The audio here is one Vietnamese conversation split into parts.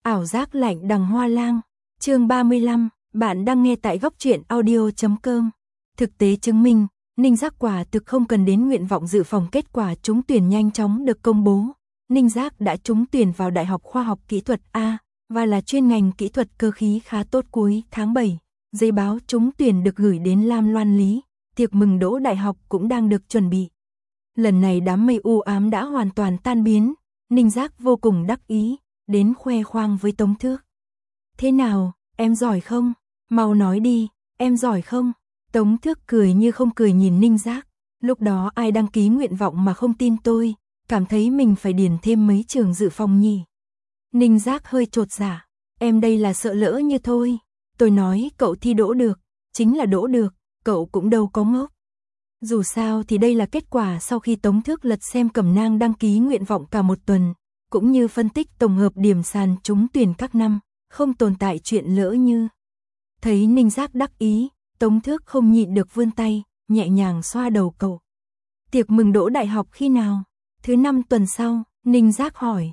Ảo giác lạnh đằng hoa lang. Chương 35, bạn đang nghe tại góc truyện audio.com. Thực tế chứng minh, Ninh Giác quả thực không cần đến nguyện vọng dự phòng, kết quả trúng tuyển nhanh chóng được công bố. Ninh Giác đã trúng tuyển vào Đại học Khoa học Kỹ thuật A và là chuyên ngành kỹ thuật cơ khí khá tốt. Cuối tháng 7, giấy báo trúng tuyển được gửi đến Lam Loan Lý, tiệc mừng đỗ đại học cũng đang được chuẩn bị. Lần này đám mây u ám đã hoàn toàn tan biến, Ninh Giác vô cùng đắc ý, đến khoe khoang với Tống Thước. Thế nào, em giỏi không? Mau nói đi, em giỏi không? Tống Thước cười như không cười nhìn Ninh Giác. Lúc đó ai đăng ký nguyện vọng mà không tin tôi, cảm thấy mình phải điền thêm mấy trường dự phòng nhỉ. Ninh Giác hơi chột dạ, em đây là sợ lỡ như thôi. Tôi nói cậu thi đỗ được, chính là đỗ được, cậu cũng đâu có ngốc. Dù sao thì đây là kết quả sau khi Tống Thước lật xem cẩm nang đăng ký nguyện vọng cả một tuần, cũng như phân tích tổng hợp điểm sàn trúng tuyển các năm, không tồn tại chuyện lỡ như. Thấy Ninh Giác đắc ý, Tống Thước không nhịn được vươn tay, nhẹ nhàng xoa đầu cậu. Tiệc mừng đỗ đại học khi nào? Thứ 5 tuần sau, Ninh Giác hỏi,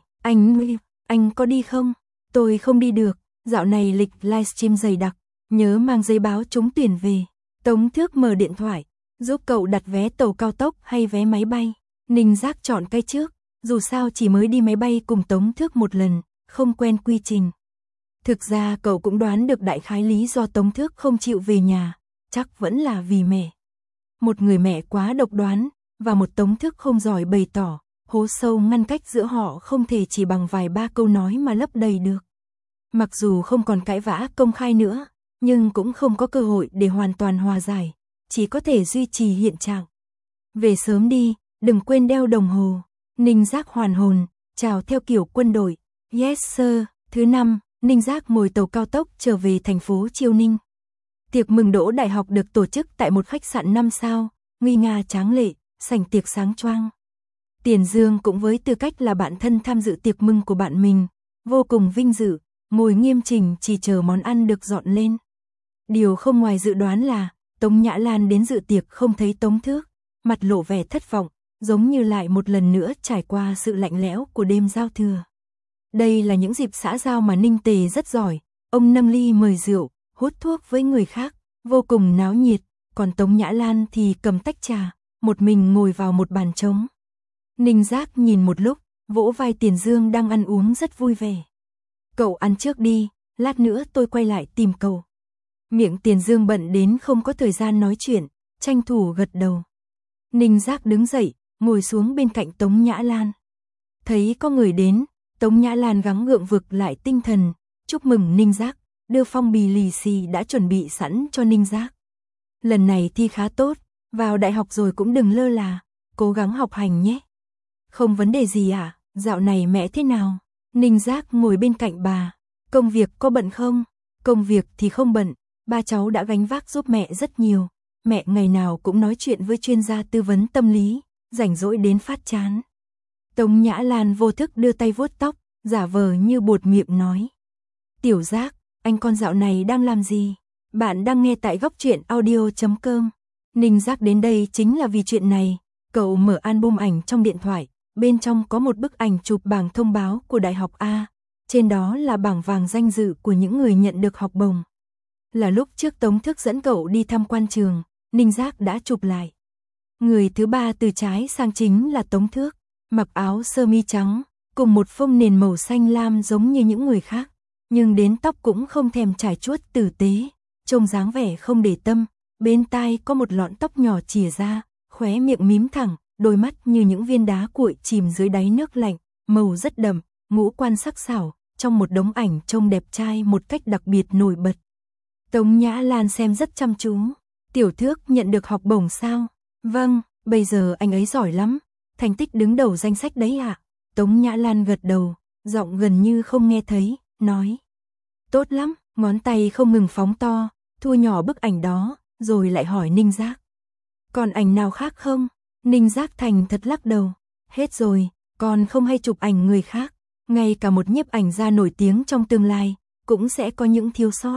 anh có đi không? Tôi không đi được, dạo này lịch livestream dày đặc, nhớ mang giấy báo trúng tuyển về. Tống Thước mở điện thoại, giúp cậu đặt vé tàu cao tốc hay vé máy bay. Ninh Giác chọn cái trước, dù sao chỉ mới đi máy bay cùng Tống Thước một lần, không quen quy trình. Thực ra cậu cũng đoán được đại khái lý do Tống Thước không chịu về nhà, chắc vẫn là vì mẹ. Một người mẹ quá độc đoán, và một Tống Thước không giỏi bày tỏ, hố sâu ngăn cách giữa họ không thể chỉ bằng vài ba câu nói mà lấp đầy được. Mặc dù không còn cãi vã công khai nữa, nhưng cũng không có cơ hội để hoàn toàn hòa giải, chỉ có thể duy trì hiện trạng. Về sớm đi, đừng quên đeo đồng hồ. Ninh Giác hoàn hồn, chào theo kiểu quân đội. Yes sir. Thứ 5, Ninh Giác ngồi tàu cao tốc trở về thành phố Chiêu Ninh. Tiệc mừng đỗ đại học được tổ chức tại một khách sạn 5 sao, nguy nga tráng lệ, sảnh tiệc sáng choang. Tiền Dương cũng với tư cách là bạn thân tham dự tiệc mừng của bạn mình, vô cùng vinh dự, ngồi nghiêm chỉnh chỉ chờ món ăn được dọn lên. Điều không ngoài dự đoán là Tống Nhã Lan đến dự tiệc không thấy Tống Thước, mặt lộ vẻ thất vọng, giống như lại một lần nữa trải qua sự lạnh lẽo của đêm giao thừa. Đây là những dịp xã giao mà Ninh Tề rất giỏi, ông nâng ly mời rượu, hút thuốc với người khác, vô cùng náo nhiệt, còn Tống Nhã Lan thì cầm tách trà, một mình ngồi vào một bàn trống. Ninh Giác nhìn một lúc, vỗ vai Tiền Dương đang ăn uống rất vui vẻ. Cậu ăn trước đi, lát nữa tôi quay lại tìm cậu. Miệng Tiền Dương bận đến không có thời gian nói chuyện, tranh thủ gật đầu. Ninh Giác đứng dậy, ngồi xuống bên cạnh Tống Nhã Lan. Thấy có người đến, Tống Nhã Lan gắng gượng vực lại tinh thần, chúc mừng Ninh Giác, đưa phong bì lì xì đã chuẩn bị sẵn cho Ninh Giác. Lần này thi khá tốt, vào đại học rồi cũng đừng lơ là, cố gắng học hành nhé. Không vấn đề gì à, dạo này mẹ thế nào? Ninh Giác ngồi bên cạnh bà, công việc có bận không? Công việc thì không bận, ba cháu đã gánh vác giúp mẹ rất nhiều. Mẹ ngày nào cũng nói chuyện với chuyên gia tư vấn tâm lý, rảnh rỗi đến phát chán. Tống Nhã Lan vô thức đưa tay vuốt tóc, giả vờ như buột miệng nói. Tiểu Giác, anh con dạo này đang làm gì? Bạn đang nghe tại góc truyện audio.com. Ninh Giác đến đây chính là vì chuyện này. Cậu mở album ảnh trong điện thoại, bên trong có một bức ảnh chụp bảng thông báo của Đại học A. Trên đó là bảng vàng danh dự của những người nhận được học bổng. Là lúc trước Tống Thước dẫn cậu đi tham quan trường, Ninh Giác đã chụp lại. Người thứ ba từ trái sang chính là Tống Thước, mặc áo sơ mi trắng, cùng một phông nền màu xanh lam giống như những người khác, nhưng đến tóc cũng không thèm trải chuốt tử tế, trông dáng vẻ không để tâm, bên tai có một lọn tóc nhỏ chìa ra, khóe miệng mím thẳng, đôi mắt như những viên đá cuội chìm dưới đáy nước lạnh, màu rất đậm, ngũ quan sắc sảo, trong một đống ảnh trông đẹp trai một cách đặc biệt nổi bật. Tống Nhã Lan xem rất chăm chú. Tiểu Thước nhận được học bổng sao? Vâng, bây giờ anh ấy giỏi lắm, thành tích đứng đầu danh sách đấy ạ. Tống Nhã Lan gật đầu, giọng gần như không nghe thấy, nói. Tốt lắm, ngón tay không ngừng phóng to, thu nhỏ bức ảnh đó, rồi lại hỏi Ninh Giác. Còn ảnh nào khác không? Ninh Giác thành thật lắc đầu. Hết rồi, còn không hay chụp ảnh người khác. Ngay cả một nhiếp ảnh gia nổi tiếng trong tương lai, cũng sẽ có những thiếu sót.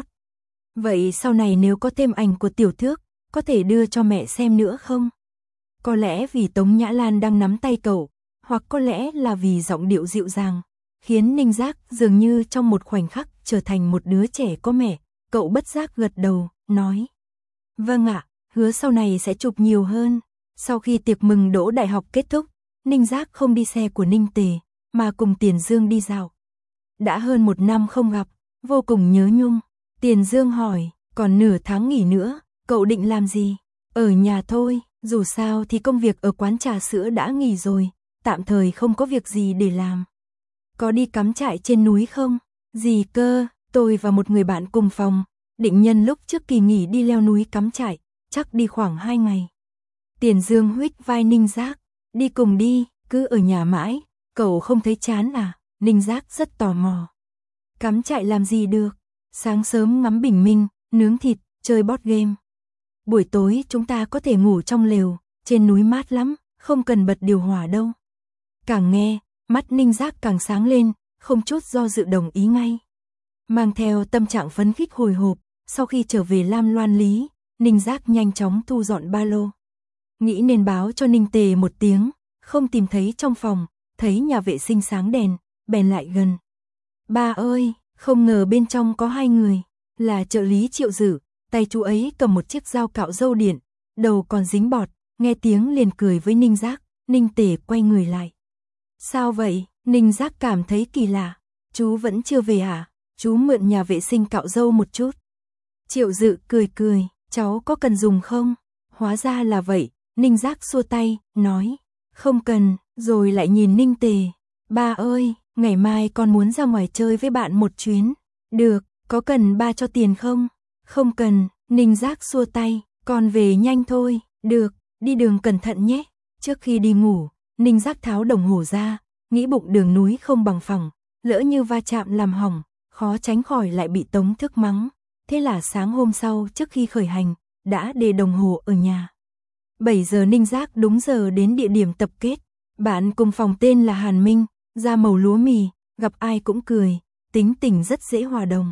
Vậy sau này nếu có thêm ảnh của Tiểu Thước, có thể đưa cho mẹ xem nữa không? Có lẽ vì Tống Nhã Lan đang nắm tay cậu, hoặc có lẽ là vì giọng điệu dịu dàng, khiến Ninh Giác dường như trong một khoảnh khắc trở thành một đứa trẻ có mẹ. Cậu bất giác gật đầu, nói: "Vâng ạ, hứa sau này sẽ chụp nhiều hơn." Sau khi tiệc mừng đỗ đại học kết thúc, Ninh Giác không đi xe của Ninh Tề, mà cùng Tiền Dương đi dạo. Đã hơn 1 năm không gặp, vô cùng nhớ nhung. Tiền Dương hỏi: "Còn nửa tháng nghỉ nữa, cậu định làm gì?" "Ở nhà thôi, dù sao thì công việc ở quán trà sữa đã nghỉ rồi, tạm thời không có việc gì để làm." "Có đi cắm trại trên núi không?" "Gì cơ, tôi và một người bạn cùng phòng, định nhân lúc trước kỳ nghỉ đi leo núi cắm trại, chắc đi khoảng 2 ngày." Tiền Dương huých vai Ninh Giác: "Đi cùng đi, cứ ở nhà mãi, cậu không thấy chán à?" Ninh Giác rất tò mò. "Cắm trại làm gì được, sáng sớm ngắm bình minh, nướng thịt, chơi board game. Buổi tối chúng ta có thể ngủ trong lều, trên núi mát lắm, không cần bật điều hòa đâu." Càng nghe, mắt Ninh Giác càng sáng lên, không chút do dự đồng ý ngay. Mang theo tâm trạng phấn khích hồi hộp, sau khi trở về Lam Loan Lý, Ninh Giác nhanh chóng thu dọn ba lô. Nghĩ nên báo cho Ninh Tề một tiếng, không tìm thấy trong phòng, thấy nhà vệ sinh sáng đèn, bèn lại gần. "Ba ơi, không ngờ bên trong có 2 người, là trợ lý Triệu Dử." Tay chú ấy cầm một chiếc dao cạo râu điện, đầu còn dính bọt, nghe tiếng liền cười với Ninh Giác. Ninh Tề quay người lại. "Sao vậy?" Ninh Giác cảm thấy kỳ lạ. "Chú vẫn chưa về hả? Chú mượn nhà vệ sinh cạo râu một chút." Triệu Dự cười cười: "Cháu có cần dùng không?" Hóa ra là vậy. Ninh Giác xua tay, nói: "Không cần." Rồi lại nhìn Ninh Tề: "Ba ơi, ngày mai con muốn ra ngoài chơi với bạn một chuyến." "Được, có cần ba cho tiền không?" "Không cần." Ninh Giác xua tay: "Con về nhanh thôi." "Được, đi đường cẩn thận nhé." Trước khi đi ngủ, Ninh Giác tháo đồng hồ ra, nghĩ bụng đường núi không bằng phẳng, lỡ như va chạm làm hỏng, khó tránh khỏi lại bị Tống Thức mắng. Thế là sáng hôm sau trước khi khởi hành, đã để đồng hồ ở nhà. 7 giờ Ninh Giác đúng giờ đến địa điểm tập kết. Bạn cùng phòng tên là Hàn Minh, da màu lúa mì, gặp ai cũng cười, tính tình rất dễ hòa đồng.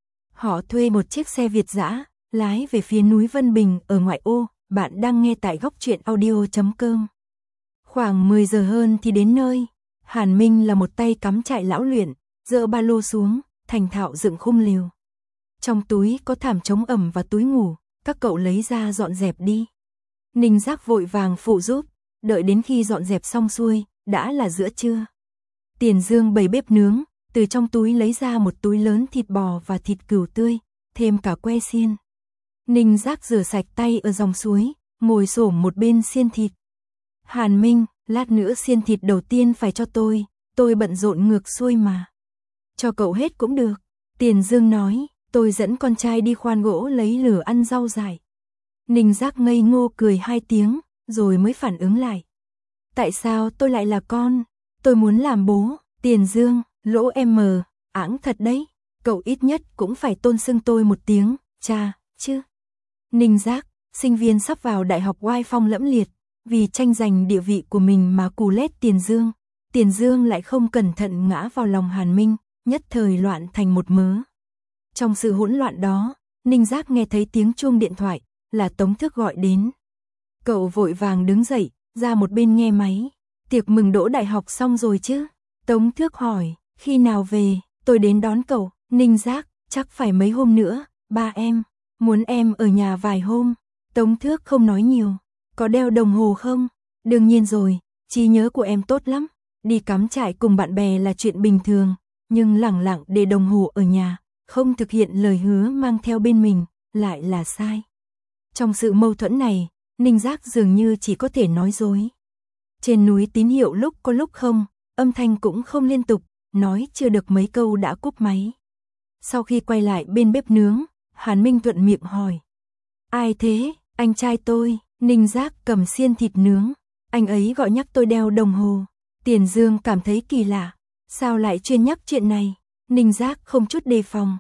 Họ thuê một chiếc xe Việt dã, lái về phía núi Vân Bình ở ngoại ô. Bạn đang nghe tại Góc Truyện Audio.com. Khoảng 10 giờ hơn thì đến nơi. Hàn Minh là một tay cắm trại lão luyện, dỡ ba lô xuống, thành thạo dựng khung lều. Trong túi có thảm chống ẩm và túi ngủ, các cậu lấy ra dọn dẹp đi. Ninh Giác vội vàng phụ giúp, đợi đến khi dọn dẹp xong xuôi, đã là giữa trưa. Tiền Dương bày bếp nướng, từ trong túi lấy ra một túi lớn thịt bò và thịt cừu tươi, thêm cả que xiên. Ninh Giác rửa sạch tay ở dòng suối, ngồi xổm một bên xiên thịt. "Hàn Minh, lát nữa xiên thịt đầu tiên phải cho tôi bận rộn ngược xuôi mà." "Cho cậu hết cũng được." Tiền Dương nói, "Tôi dẫn con trai đi khoan gỗ lấy lửa ăn rau dại." Ninh Giác ngây ngô cười 2 tiếng, rồi mới phản ứng lại. "Tại sao tôi lại là con? Tôi muốn làm bố." Tiền Dương, lỗ em mờ, ẵng thật đấy. Cậu ít nhất cũng phải tôn xưng tôi một tiếng, cha, chứ. Ninh Giác, sinh viên sắp vào đại học oai phong lẫm liệt, vì tranh giành địa vị của mình mà cù lét Tiền Dương. Tiền Dương lại không cẩn thận ngã vào lòng Hàn Minh, nhất thời loạn thành một mớ. Trong sự hỗn loạn đó, Ninh Giác nghe thấy tiếng chuông điện thoại, là Tống Thức gọi đến. Cậu vội vàng đứng dậy, ra một bên nghe máy. "Tiệc mừng đỗ đại học xong rồi chứ?" Tống Thức hỏi. "Khi nào về, tôi đến đón cậu." Ninh Giác, "Chắc phải mấy hôm nữa, ba em muốn em ở nhà vài hôm." Tống Thức không nói nhiều. "Có đeo đồng hồ không?" "Đương nhiên rồi, trí nhớ của em tốt lắm. Đi cắm trại cùng bạn bè là chuyện bình thường, nhưng lẳng lặng để đồng hồ ở nhà, không thực hiện lời hứa mang theo bên mình, lại là sai." Trong sự mâu thuẫn này, Ninh Giác dường như chỉ có thể nói dối. Trên núi tín hiệu lúc có lúc không, âm thanh cũng không liên tục, nói chưa được mấy câu đã cúp máy. Sau khi quay lại bên bếp nướng, Hàn Minh thuận miệng hỏi. "Ai thế?" "Anh trai tôi." Ninh Giác cầm xiên thịt nướng. "Anh ấy gọi nhắc tôi đeo đồng hồ." Tiền Dương cảm thấy kỳ lạ. Sao lại chuyên nhắc chuyện này? Ninh Giác không chút đề phòng.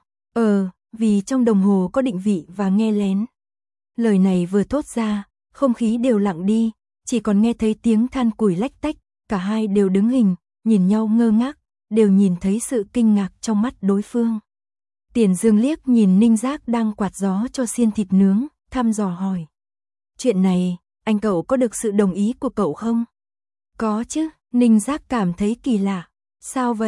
Vì trong đồng hồ có định vị và nghe lén." Lời này vừa thốt ra, không khí đều lặng đi, chỉ còn nghe thấy tiếng than củi lách tách, cả hai đều đứng hình, nhìn nhau ngơ ngác, đều nhìn thấy sự kinh ngạc trong mắt đối phương. Tiền Dương liếc nhìn Ninh Giác đang quạt gió cho xiên thịt nướng, thăm dò hỏi. "Chuyện này, anh cậu có được sự đồng ý của cậu không?" "Có chứ." Ninh Giác cảm thấy kỳ lạ. "Sao vậy?"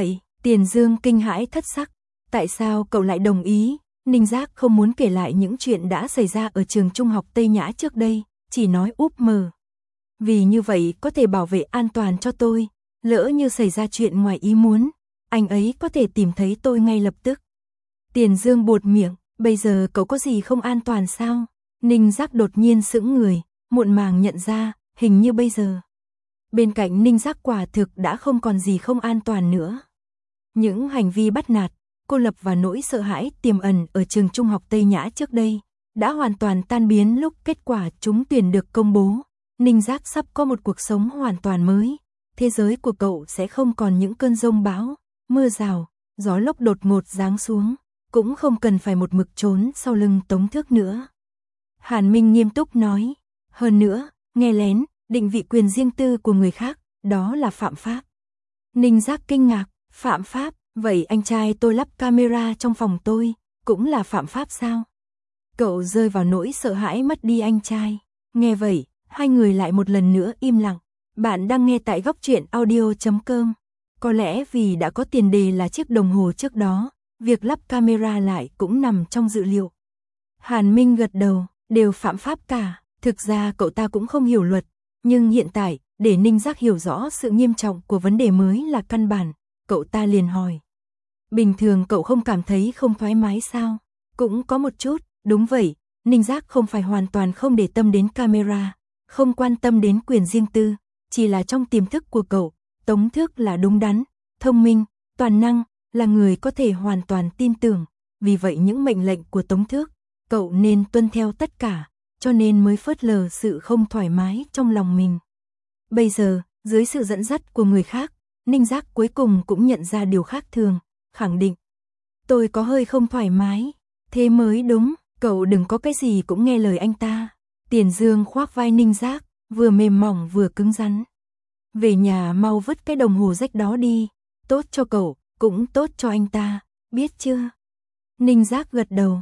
Tiền Dương kinh hãi thất sắc. Tại sao cậu lại đồng ý? Ninh Giác không muốn kể lại những chuyện đã xảy ra ở trường trung học Tây Nhã trước đây, chỉ nói úp mờ. Vì như vậy có thể bảo vệ an toàn cho tôi, lỡ như xảy ra chuyện ngoài ý muốn, anh ấy có thể tìm thấy tôi ngay lập tức. Tiền Dương buột miệng, bây giờ cậu có gì không an toàn sao? Ninh Giác đột nhiên sững người, muộn màng nhận ra, hình như bây giờ. Bên cạnh Ninh Giác quả thực đã không còn gì không an toàn nữa. Những hành vi bắt nạt, cô lập và nỗi sợ hãi tiềm ẩn ở trường trung học Tây Nhã trước đây, đã hoàn toàn tan biến lúc kết quả trúng tuyển được công bố. Ninh Giác sắp có một cuộc sống hoàn toàn mới, thế giới của cậu sẽ không còn những cơn giông bão, mưa rào, gió lốc đột ngột giáng xuống, cũng không cần phải một mực trốn sau lưng Tống Thước nữa. Hàn Minh nghiêm túc nói, hơn nữa, nghe lén, định vị quyền riêng tư của người khác, đó là phạm pháp. Ninh Giác kinh ngạc, phạm pháp, vậy anh trai tôi lắp camera trong phòng tôi, cũng là phạm pháp sao? Cậu rơi vào nỗi sợ hãi mất đi anh trai. Nghe vậy, hai người lại một lần nữa im lặng. Bạn đang nghe tại góc truyện audio.com. Có lẽ vì đã có tiền đề là chiếc đồng hồ trước đó, việc lắp camera lại cũng nằm trong dự liệu. Hàn Minh gật đầu, đều phạm pháp cả. Thực ra cậu ta cũng không hiểu luật, nhưng hiện tại, để Ninh Giác hiểu rõ sự nghiêm trọng của vấn đề mới là căn bản, cậu ta liền hỏi. Bình thường cậu không cảm thấy không thoải mái sao? Cũng có một chút, đúng vậy, Ninh Giác không phải hoàn toàn không để tâm đến camera, không quan tâm đến quyền riêng tư, chỉ là trong tiềm thức của cậu, Tống Thước là đúng đắn, thông minh, toàn năng, là người có thể hoàn toàn tin tưởng, vì vậy những mệnh lệnh của Tống Thước, cậu nên tuân theo tất cả, cho nên mới phớt lờ sự không thoải mái trong lòng mình. Bây giờ, dưới sự dẫn dắt của người khác, Ninh Giác cuối cùng cũng nhận ra điều khác thường, khẳng định. Tôi có hơi không thoải mái, thế mới đúng, cậu đừng có cái gì cũng nghe lời anh ta. Tiền Dương khoác vai Ninh Giác, vừa mềm mỏng vừa cứng rắn. Về nhà mau vứt cái đồng hồ rách đó đi, tốt cho cậu, cũng tốt cho anh ta, biết chưa? Ninh Giác gật đầu,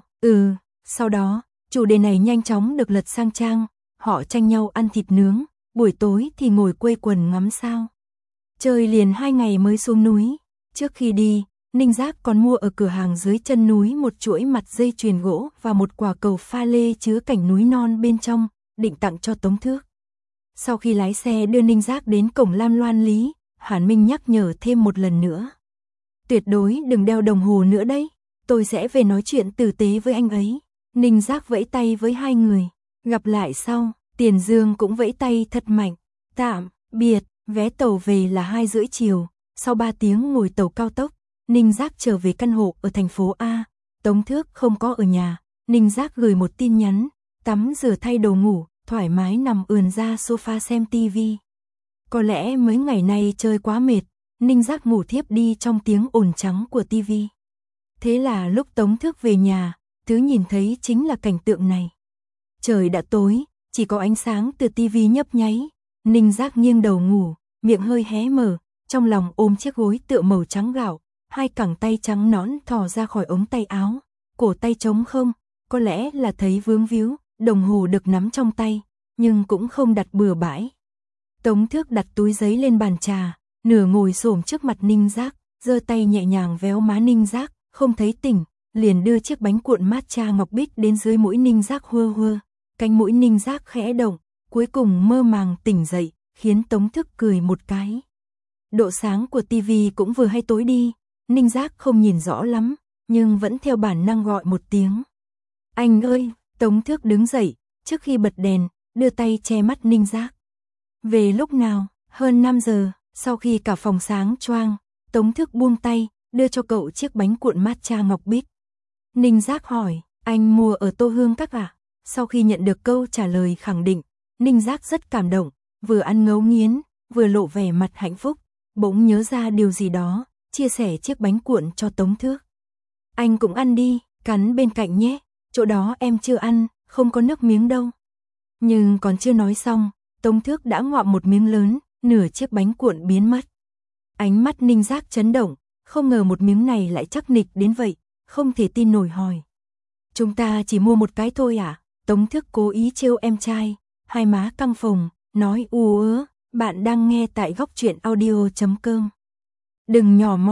sau đó, chủ đề này nhanh chóng được lật sang trang, họ tranh nhau ăn thịt nướng, buổi tối thì ngồi quây quần ngắm sao. Chơi liền 2 ngày mới xuống núi, trước khi đi, Ninh Giác còn mua ở cửa hàng dưới chân núi một chuỗi mặt dây chuyền gỗ và một quả cầu pha lê chứa cảnh núi non bên trong, định tặng cho Tống Thước. Sau khi lái xe đưa Ninh Giác đến cổng Lam Loan Lý, Hàn Minh nhắc nhở thêm một lần nữa. Tuyệt đối đừng đeo đồng hồ nữa đấy, tôi sẽ về nói chuyện tử tế với anh ấy. Ninh Giác vẫy tay với hai người, gặp lại sau, Tiền Dương cũng vẫy tay thật mạnh, tạm biệt, vé tàu về là 2:30 chiều, sau 3 tiếng ngồi tàu cao tốc, Ninh Giác trở về căn hộ ở thành phố A, Tống Thước không có ở nhà, Ninh Giác gửi một tin nhắn, tắm rửa thay đồ ngủ, thoải mái nằm ườn ra sofa xem tivi. Có lẽ mấy ngày nay chơi quá mệt, Ninh Giác ngủ thiếp đi trong tiếng ồn trắng của tivi. Thế là lúc Tống Thước về nhà, thứ nhìn thấy chính là cảnh tượng này. Trời đã tối, chỉ có ánh sáng từ tivi nhấp nháy, Ninh Giác nghiêng đầu ngủ, miệng hơi hé mở, trong lòng ôm chiếc gối tựa màu trắng gạo, hai cẳng tay trắng nõn thò ra khỏi ống tay áo, cổ tay trống không, có lẽ là thấy vướng víu, đồng hồ được nắm trong tay, nhưng cũng không đặt bừa bãi. Tống Thước đặt túi giấy lên bàn trà, nửa ngồi xổm trước mặt Ninh Giác, giơ tay nhẹ nhàng véo má Ninh Giác, không thấy tỉnh, liền đưa chiếc bánh cuộn matcha ngọc bích đến dưới mũi Ninh Giác hua hua, cánh mũi Ninh Giác khẽ động, cuối cùng mơ màng tỉnh dậy, khiến Tống Thước cười một cái. Độ sáng của tivi cũng vừa hay tối đi, Ninh Giác không nhìn rõ lắm, nhưng vẫn theo bản năng gọi một tiếng. Anh ơi, Tống Thước đứng dậy, trước khi bật đèn, đưa tay che mắt Ninh Giác. Về lúc nào, hơn 5 giờ, sau khi cả phòng sáng choang, Tống Thước buông tay, đưa cho cậu chiếc bánh cuộn matcha ngọc bích. Ninh Giác hỏi, anh mua ở Tô Hương Các à? Sau khi nhận được câu trả lời khẳng định, Ninh Giác rất cảm động, vừa ăn ngấu nghiến, vừa lộ vẻ mặt hạnh phúc, bỗng nhớ ra điều gì đó, chia sẻ chiếc bánh cuộn cho Tống Thước. Anh cũng ăn đi, cắn bên cạnh nhé, chỗ đó em chưa ăn, không có nước miếng đâu. Nhưng còn chưa nói xong, Tống Thước đã ngoạm một miếng lớn, nửa chiếc bánh cuộn biến mất. Ánh mắt Ninh Giác chấn động, không ngờ một miếng này lại chắc nịch đến vậy, không thể tin nổi hỏi. Chúng ta chỉ mua một cái thôi à? Tống Thước cố ý trêu em trai, hai má căng phồng, nói bạn đang nghe tại góc truyện audio.com. Đừng nhỏ mọn,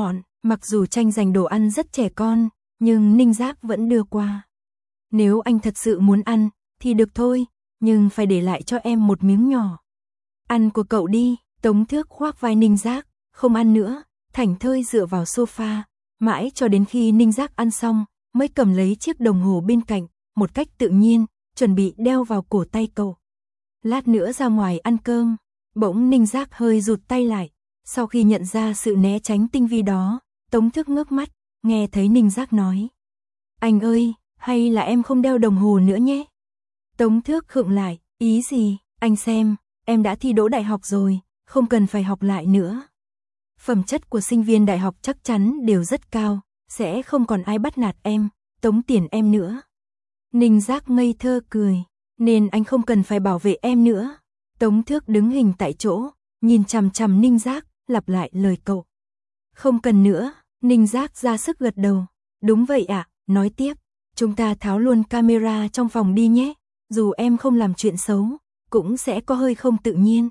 Mặc dù tranh giành đồ ăn rất trẻ con, nhưng Ninh Giác vẫn đưa qua. Nếu anh thật sự muốn ăn, thì được thôi, nhưng phải để lại cho em một miếng nhỏ. Ăn của cậu đi, Tống Thước khoác vai Ninh Giác, không ăn nữa, thảnh thơi dựa vào sofa, mãi cho đến khi Ninh Giác ăn xong, mới cầm lấy chiếc đồng hồ bên cạnh, một cách tự nhiên, chuẩn bị đeo vào cổ tay cậu. Lát nữa ra ngoài ăn cơm, bỗng Ninh Giác hơi rụt tay lại, sau khi nhận ra sự né tránh tinh vi đó, Tống Thước ngước mắt, nghe thấy Ninh Giác nói. Anh ơi, hay là em không đeo đồng hồ nữa nhé? Tống Thước khựng lại, ý gì, anh xem, em đã thi đỗ đại học rồi, không cần phải học lại nữa. Phẩm chất của sinh viên đại học chắc chắn đều rất cao, sẽ không còn ai bắt nạt em, tống tiền em nữa. Ninh Giác ngây thơ cười, nên anh không cần phải bảo vệ em nữa. Tống Thước đứng hình tại chỗ, nhìn chằm chằm Ninh Giác, lặp lại lời cậu. Không cần nữa, Ninh Giác ra sức gật đầu. Đúng vậy ạ, nói tiếp, chúng ta tháo luôn camera trong phòng đi nhé, dù em không làm chuyện xấu, cũng sẽ có hơi không tự nhiên.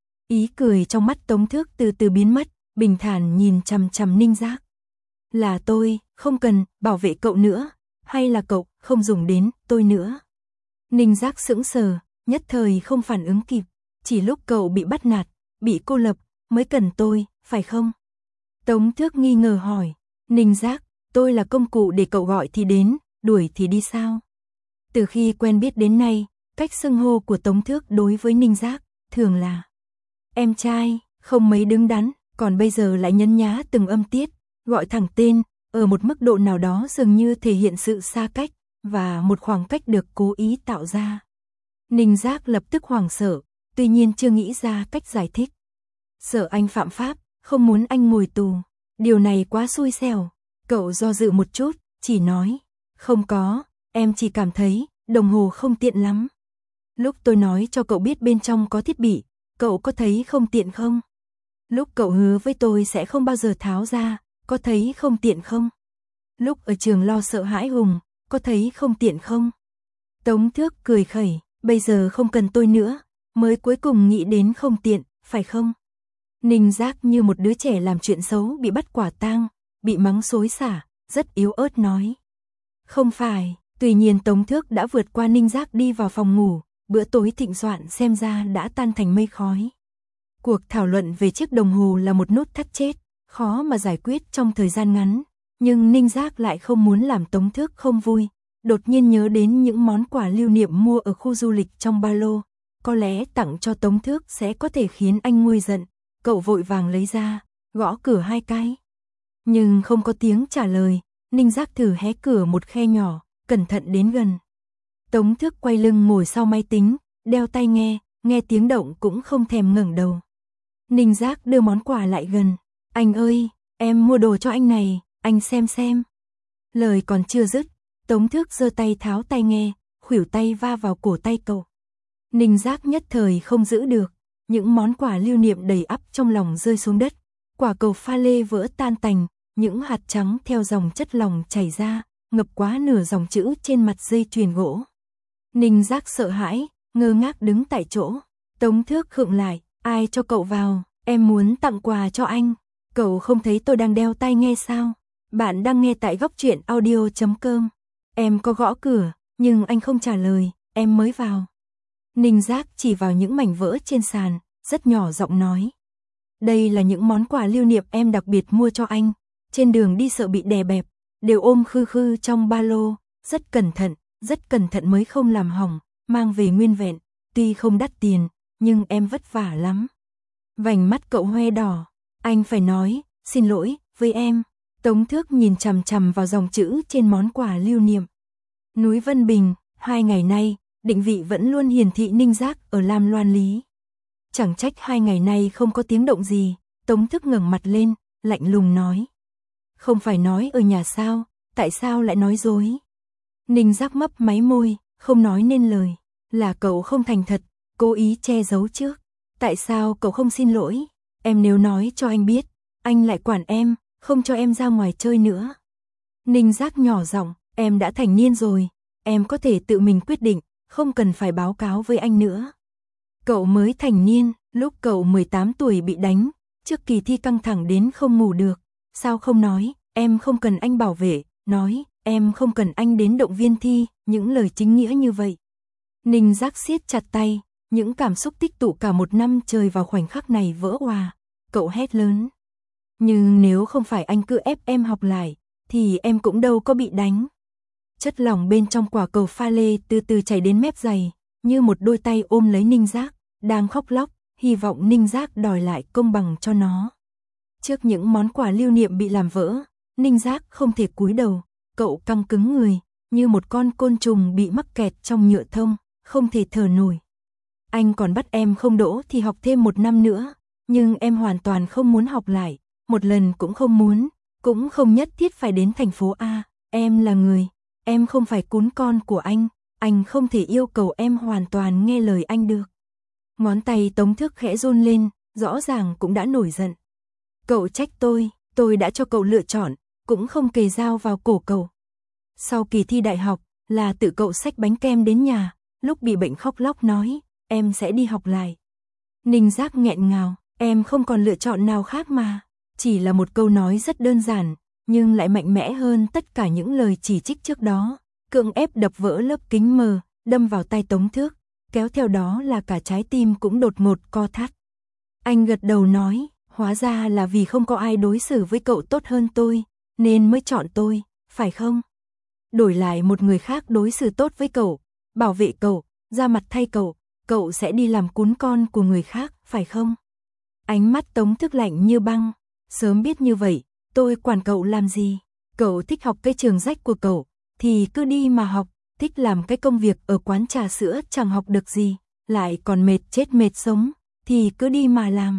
Ý cười trong mắt Tống Thước từ từ biến mất, bình thản nhìn chằm chằm Ninh Giác. Là tôi, không cần bảo vệ cậu nữa, hay là cậu không dùng đến tôi nữa? Ninh Giác sững sờ, nhất thời không phản ứng kịp, chỉ lúc cậu bị bắt nạt, bị cô lập, mới cần tôi, phải không? Tống Thước nghi ngờ hỏi, Ninh Giác, tôi là công cụ để cậu gọi thì đến, đuổi thì đi sao? Từ khi quen biết đến nay, cách xưng hô của Tống Thước đối với Ninh Giác, thường là em trai, không mấy đứng đắn, còn bây giờ lại nhấn nhá từng âm tiết, gọi thẳng tên, ở một mức độ nào đó dường như thể hiện sự xa cách, và một khoảng cách được cố ý tạo ra. Ninh Giác lập tức hoảng sợ, tuy nhiên chưa nghĩ ra cách giải thích. Sợ anh phạm pháp, không muốn anh ngồi tù, điều này quá xui xẻo. Cậu do dự một chút, chỉ nói, không có, em chỉ cảm thấy, đồng hồ không tiện lắm. Lúc tôi nói cho cậu biết bên trong có thiết bị, cậu có thấy không tiện không? Lúc cậu hứa với tôi sẽ không bao giờ tháo ra, có thấy không tiện không? Lúc ở trường lo sợ hãi hùng, có thấy không tiện không? Tống Thước cười khẩy, bây giờ không cần tôi nữa, mới cuối cùng nghĩ đến không tiện, phải không? Ninh Giác như một đứa trẻ làm chuyện xấu bị bắt quả tang, bị mắng xối xả, rất yếu ớt nói. Không phải, tuy nhiên Tống Thước đã vượt qua Ninh Giác đi vào phòng ngủ, bữa tối thịnh soạn xem ra đã tan thành mây khói. Cuộc thảo luận về chiếc đồng hồ là một nút thắt chết, khó mà giải quyết trong thời gian ngắn, nhưng Ninh Giác lại không muốn làm Tống Thước không vui, đột nhiên nhớ đến những món quà lưu niệm mua ở khu du lịch trong ba lô, có lẽ tặng cho Tống Thước sẽ có thể khiến anh nguôi giận, cậu vội vàng lấy ra, gõ cửa 2 cái. Nhưng không có tiếng trả lời, Ninh Giác thử hé cửa một khe nhỏ, cẩn thận đến gần. Tống Thước quay lưng ngồi sau máy tính, đeo tai nghe tiếng động cũng không thèm ngẩng đầu. Ninh Giác đưa món quà lại gần, anh ơi, em mua đồ cho anh này, anh xem. Lời còn chưa dứt, Tống Thước giơ tay tháo tai nghe, khuỷu tay va vào cổ tay cậu. Ninh Giác nhất thời không giữ được, những món quà lưu niệm đầy ắp trong lòng rơi xuống đất, quả cầu pha lê vỡ tan tành, những hạt trắng theo dòng chất lỏng chảy ra, ngập quá nửa dòng chữ trên mặt dây chuyền gỗ. Ninh Giác sợ hãi, ngơ ngác đứng tại chỗ. Tống Thước khựng lại, ai cho cậu vào, em muốn tặng quà cho anh. Cậu không thấy tôi đang đeo tai nghe sao? Bạn đang nghe tại Góc Truyện Audio.com. Em có gõ cửa, nhưng anh không trả lời, em mới vào. Ninh Giác chỉ vào những mảnh vỡ trên sàn, rất nhỏ giọng nói. Đây là những món quà lưu niệm em đặc biệt mua cho anh. Trên đường đi sợ bị đè bẹp, đều ôm khư khư trong ba lô, rất cẩn thận mới không làm hỏng, mang về nguyên vẹn, tuy không đắt tiền, nhưng em vất vả lắm. Vành mắt cậu hoe đỏ, anh phải nói, xin lỗi, với em. Tống Thước nhìn chằm chằm vào dòng chữ trên món quà lưu niệm. Núi Vân Bình, 2 ngày nay, định vị vẫn luôn hiển thị Ninh Giác ở Lam Loan Lý. Chẳng trách 2 ngày nay không có tiếng động gì, Tống Thước ngẩng mặt lên, lạnh lùng nói. Không phải nói ở nhà sao, tại sao lại nói dối? Ninh Giác mấp máy môi, không nói nên lời. Là cậu không thành thật, cố ý che giấu trước. Tại sao cậu không xin lỗi? Em nếu nói cho anh biết, anh lại quản em, không cho em ra ngoài chơi nữa. Ninh Giác nhỏ giọng, em đã thành niên rồi, em có thể tự mình quyết định, không cần phải báo cáo với anh nữa. Cậu mới thành niên, lúc cậu 18 tuổi bị đánh, trước kỳ thi căng thẳng đến không ngủ được, sao không nói, em không cần anh bảo vệ, nói, em không cần anh đến động viên Thi, những lời chính nghĩa như vậy. Ninh Giác siết chặt tay, những cảm xúc tích tụ cả một năm trời vào khoảnh khắc này vỡ òa, cậu hét lớn. Nhưng nếu không phải anh cứ ép em học lại, thì em cũng đâu có bị đánh. Chất lỏng bên trong quả cầu pha lê từ từ chảy đến mép giày, như một đôi tay ôm lấy Ninh Giác, đang khóc lóc, hy vọng Ninh Giác đòi lại công bằng cho nó. Trước những món quà lưu niệm bị làm vỡ, Ninh Giác không thể cúi đầu, cậu căng cứng người, như một con côn trùng bị mắc kẹt trong nhựa thông, không thể thở nổi. Anh còn bắt em không đỗ thì học thêm 1 năm nữa, nhưng em hoàn toàn không muốn học lại, một lần cũng không muốn, cũng không nhất thiết phải đến thành phố A, em là người, em không phải cún con của anh không thể yêu cầu em hoàn toàn nghe lời anh được. Ngón tay Tống Thước khẽ run lên, rõ ràng cũng đã nổi giận. Cậu trách tôi đã cho cậu lựa chọn, cũng không kề dao vào cổ cậu. Sau kỳ thi đại học, là tự cậu xách bánh kem đến nhà, lúc bị bệnh khóc lóc nói, em sẽ đi học lại. Ninh Giác nghẹn ngào, em không còn lựa chọn nào khác mà. Chỉ là một câu nói rất đơn giản, nhưng lại mạnh mẽ hơn tất cả những lời chỉ trích trước đó. Cưỡng ép đập vỡ lớp kính mờ, đâm vào tay Tống Thước, kéo theo đó là cả trái tim cũng đột ngột co thắt. Anh gật đầu nói, hóa ra là vì không có ai đối xử với cậu tốt hơn tôi, nên mới chọn tôi, phải không? Đổi lại một người khác đối xử tốt với cậu, bảo vệ cậu, ra mặt thay cậu sẽ đi làm cún con của người khác, phải không? Ánh mắt Tống Thước lạnh như băng, sớm biết như vậy, tôi quản cậu làm gì? Cậu thích học cái trường rách của cậu, thì cứ đi mà học, thích làm cái công việc ở quán trà sữa chẳng học được gì, lại còn mệt chết mệt sống, thì cứ đi mà làm.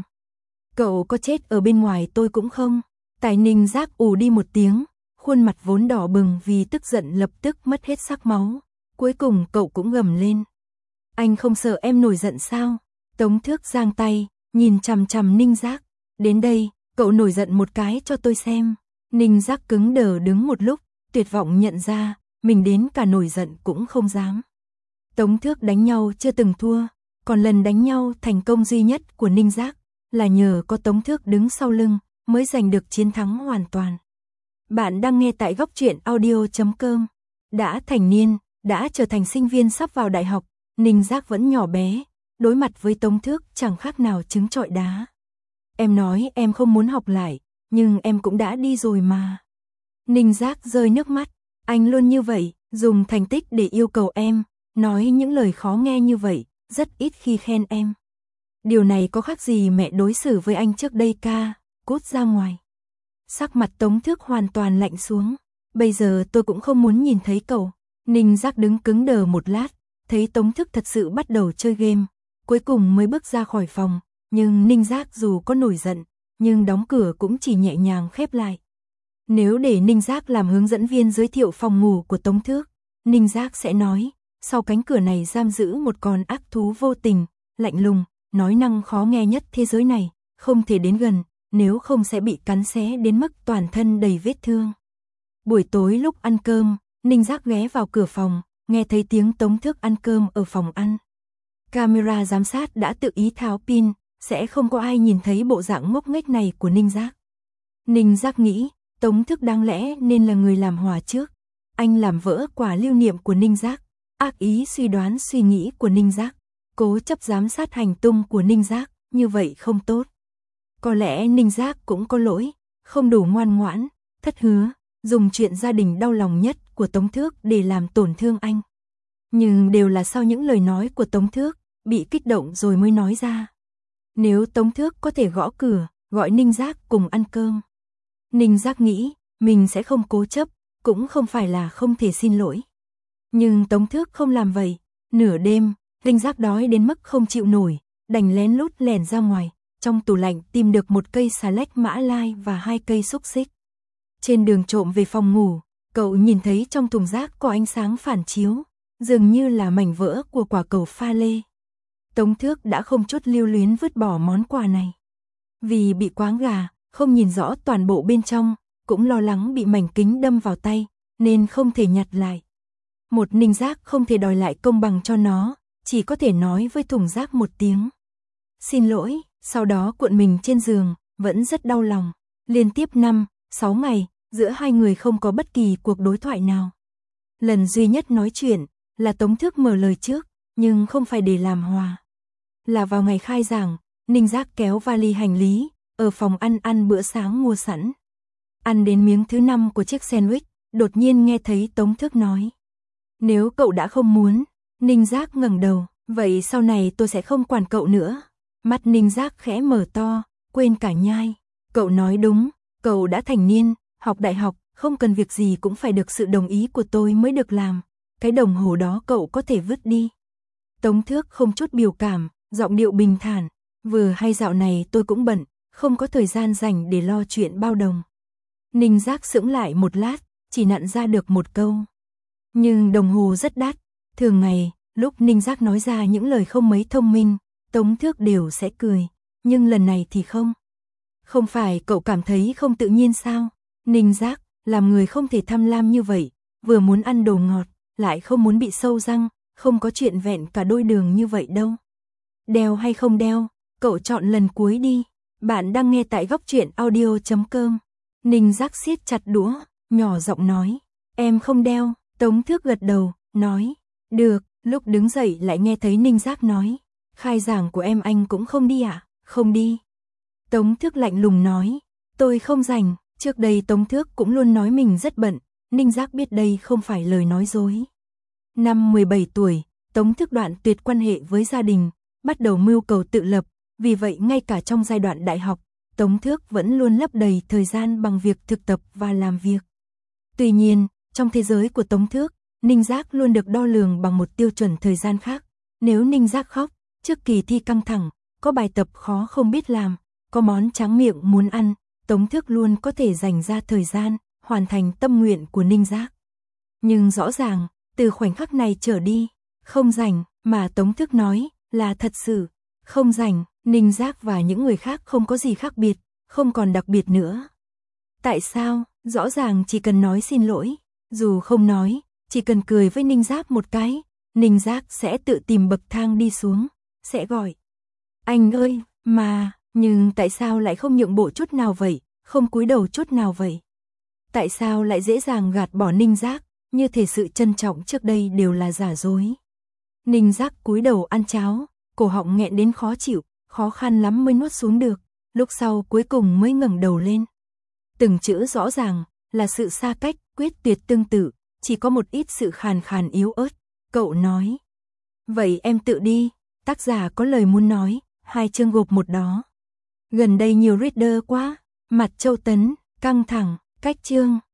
Cậu có chết ở bên ngoài tôi cũng không. Tài Ninh Giác ù đi một tiếng, khuôn mặt vốn đỏ bừng vì tức giận lập tức mất hết sắc máu. Cuối cùng cậu cũng gầm lên. Anh không sợ em nổi giận sao? Tống Thước giang tay, nhìn chằm chằm Ninh Giác. Đến đây, cậu nổi giận một cái cho tôi xem. Ninh Giác cứng đờ đứng một lúc, tuyệt vọng nhận ra, mình đến cả nổi giận cũng không dám. Tống Thước đánh nhau chưa từng thua, còn lần đánh nhau thành công duy nhất của Ninh Giác là nhờ có Tống Thước đứng sau lưng mới giành được chiến thắng hoàn toàn. Bạn đang nghe tại góc truyện audio.com. Đã thành niên, đã trở thành sinh viên sắp vào đại học, Ninh Giác vẫn nhỏ bé, đối mặt với Tống Thước chẳng khác nào trứng trọi đá. Em nói em không muốn học lại, nhưng em cũng đã đi rồi mà. Ninh Giác rơi nước mắt, anh luôn như vậy, dùng thành tích để yêu cầu em, nói những lời khó nghe như vậy, rất ít khi khen em. Điều này có khác gì mẹ đối xử với anh trước đây ca, cút ra ngoài. Sắc mặt Tống Thước hoàn toàn lạnh xuống, bây giờ tôi cũng không muốn nhìn thấy cậu. Ninh Giác đứng cứng đờ một lát, thấy Tống Thước thật sự bắt đầu chơi game, cuối cùng mới bước ra khỏi phòng, nhưng Ninh Giác dù có nổi giận, nhưng đóng cửa cũng chỉ nhẹ nhàng khép lại. Nếu để Ninh Giác làm hướng dẫn viên giới thiệu phòng ngủ của Tống Thước, Ninh Giác sẽ nói, sau cánh cửa này giam giữ một con ác thú vô tình, lạnh lùng, nói năng khó nghe nhất thế giới này, không thể đến gần, nếu không sẽ bị cắn xé đến mức toàn thân đầy vết thương. Buổi tối lúc ăn cơm, Ninh Giác ghé vào cửa phòng, nghe thấy tiếng Tống Thước ăn cơm ở phòng ăn. Camera giám sát đã tự ý tháo pin, sẽ không có ai nhìn thấy bộ dạng ngốc nghếch này của Ninh Giác. Ninh Giác nghĩ, Tống Thước đáng lẽ nên là người làm hòa trước. Anh làm vỡ quả lưu niệm của Ninh Giác, ác ý suy đoán suy nghĩ của Ninh Giác, cố chấp giám sát hành tung của Ninh Giác, như vậy không tốt. Có lẽ Ninh Giác cũng có lỗi, không đủ ngoan ngoãn, thất hứa, dùng chuyện gia đình đau lòng nhất của Tống Thước để làm tổn thương anh. Nhưng đều là sau những lời nói của Tống Thước, bị kích động rồi mới nói ra. Nếu Tống Thước có thể gõ cửa, gọi Ninh Giác cùng ăn cơm. Ninh Giác nghĩ, mình sẽ không cố chấp, cũng không phải là không thể xin lỗi. Nhưng Tống Thước không làm vậy. Nửa đêm, Ninh Giác đói đến mức không chịu nổi, đành lén lút lẻn ra ngoài, trong tủ lạnh tìm được một cây xà lách Mã Lai và 2 cây xúc xích. Trên đường trộm về phòng ngủ, cậu nhìn thấy trong thùng rác có ánh sáng phản chiếu, dường như là mảnh vỡ của quả cầu pha lê. Tống Thước đã không chút lưu luyến vứt bỏ món quà này. Vì bị quáng gà, không nhìn rõ toàn bộ bên trong, cũng lo lắng bị mảnh kính đâm vào tay, nên không thể nhặt lại. Một Ninh Giác không thể đòi lại công bằng cho nó, chỉ có thể nói với thùng rác một tiếng. Xin lỗi, sau đó cuộn mình trên giường, vẫn rất đau lòng. Liên tiếp 5, 6 ngày, giữa hai người không có bất kỳ cuộc đối thoại nào. Lần duy nhất nói chuyện là Tống Thước mở lời trước, nhưng không phải để làm hòa. Là vào ngày khai giảng, Ninh Giác kéo vali hành lý, ở phòng ăn bữa sáng mua sẵn. Ăn đến miếng thứ 5 của chiếc sandwich, đột nhiên nghe thấy Tống Thước nói. Nếu cậu đã không muốn, Ninh Giác ngẩng đầu, vậy sau này tôi sẽ không quản cậu nữa. Mắt Ninh Giác khẽ mở to, quên cả nhai. Cậu nói đúng, cậu đã thành niên, học đại học, không cần việc gì cũng phải được sự đồng ý của tôi mới được làm. Cái đồng hồ đó cậu có thể vứt đi. Tống Thước không chút biểu cảm, giọng điệu bình thản. Vừa hay dạo này tôi cũng bận, không có thời gian rảnh để lo chuyện bao đồng. Ninh Giác sững lại một lát, chỉ nặn ra được một câu. Nhưng đồng hồ rất đắt. Thường ngày, lúc Ninh Giác nói ra những lời không mấy thông minh, Tống Thước đều sẽ cười. Nhưng lần này thì không. Không phải cậu cảm thấy không tự nhiên sao? Ninh Giác, làm người không thể tham lam như vậy. Vừa muốn ăn đồ ngọt, lại không muốn bị sâu răng. Không có chuyện vẹn cả đôi đường như vậy đâu. Đeo hay không đeo, cậu chọn lần cuối đi. Bạn đang nghe tại Góc Truyện Audio.com. Ninh Giác siết chặt đũa, nhỏ giọng nói. Em không đeo. Tống Thước gật đầu, nói. Được, lúc đứng dậy lại nghe thấy Ninh Giác nói. Khai giảng của em anh cũng không đi ạ? Không đi. Tống Thước lạnh lùng nói. Tôi không rảnh. Trước đây Tống Thước cũng luôn nói mình rất bận. Ninh Giác biết đây không phải lời nói dối. Năm 17 tuổi, Tống Thước đoạn tuyệt quan hệ với gia đình, bắt đầu mưu cầu tự lập. Vì vậy ngay cả trong giai đoạn đại học, Tống Thước vẫn luôn lấp đầy thời gian bằng việc thực tập và làm việc. Tuy nhiên, trong thế giới của Tống Thước, Ninh Giác luôn được đo lường bằng một tiêu chuẩn thời gian khác. Nếu Ninh Giác khóc, trước kỳ thi căng thẳng, có bài tập khó không biết làm, có món tráng miệng muốn ăn, Tống Thước luôn có thể dành ra thời gian, hoàn thành tâm nguyện của Ninh Giác. Nhưng rõ ràng, từ khoảnh khắc này trở đi, không rảnh, mà Tống Thước nói, là thật sự, không rảnh. Ninh Giác và những người khác không có gì khác biệt, không còn đặc biệt nữa. Tại sao? Rõ ràng chỉ cần nói xin lỗi, dù không nói, chỉ cần cười với Ninh Giác một cái, Ninh Giác sẽ tự tìm bậc thang đi xuống, sẽ gọi. Anh ơi, mà, nhưng tại sao lại không nhượng bộ chút nào vậy, không cúi đầu chút nào vậy? Tại sao lại dễ dàng gạt bỏ Ninh Giác, như thể sự trân trọng trước đây đều là giả dối? Ninh Giác cúi đầu ăn cháo, cổ họng nghẹn đến khó chịu. Khó khăn lắm mới nuốt xuống được, lúc sau cuối cùng mới ngẩng đầu lên. Từng chữ rõ ràng, là sự xa cách, quyết tuyệt tương tự, chỉ có một ít sự khàn khàn yếu ớt. Cậu nói. Vậy em tự đi, tác giả có lời muốn nói, 2 chương gộp một đó. Gần đây nhiều reader quá, mặt Châu Tấn, căng thẳng, cách chương.